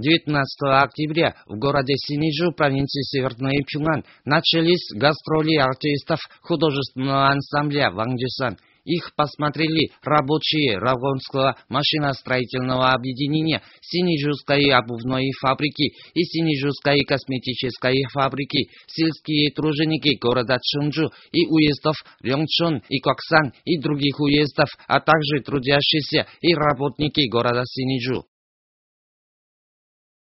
19 октября в городе Синьчжу, провинции Северный Чунган, начались гастроли артистов художественного ансамбля «Вангджисан». Их посмотрели рабочие Равгонского машиностроительного объединения, Синьчжуской обувной фабрики и Синьчжуской косметической фабрики, сельские труженики города Чунчжу и уездов Рёнгчон и Коксан и других уездов, а также трудящиеся и работники города Синьчжу.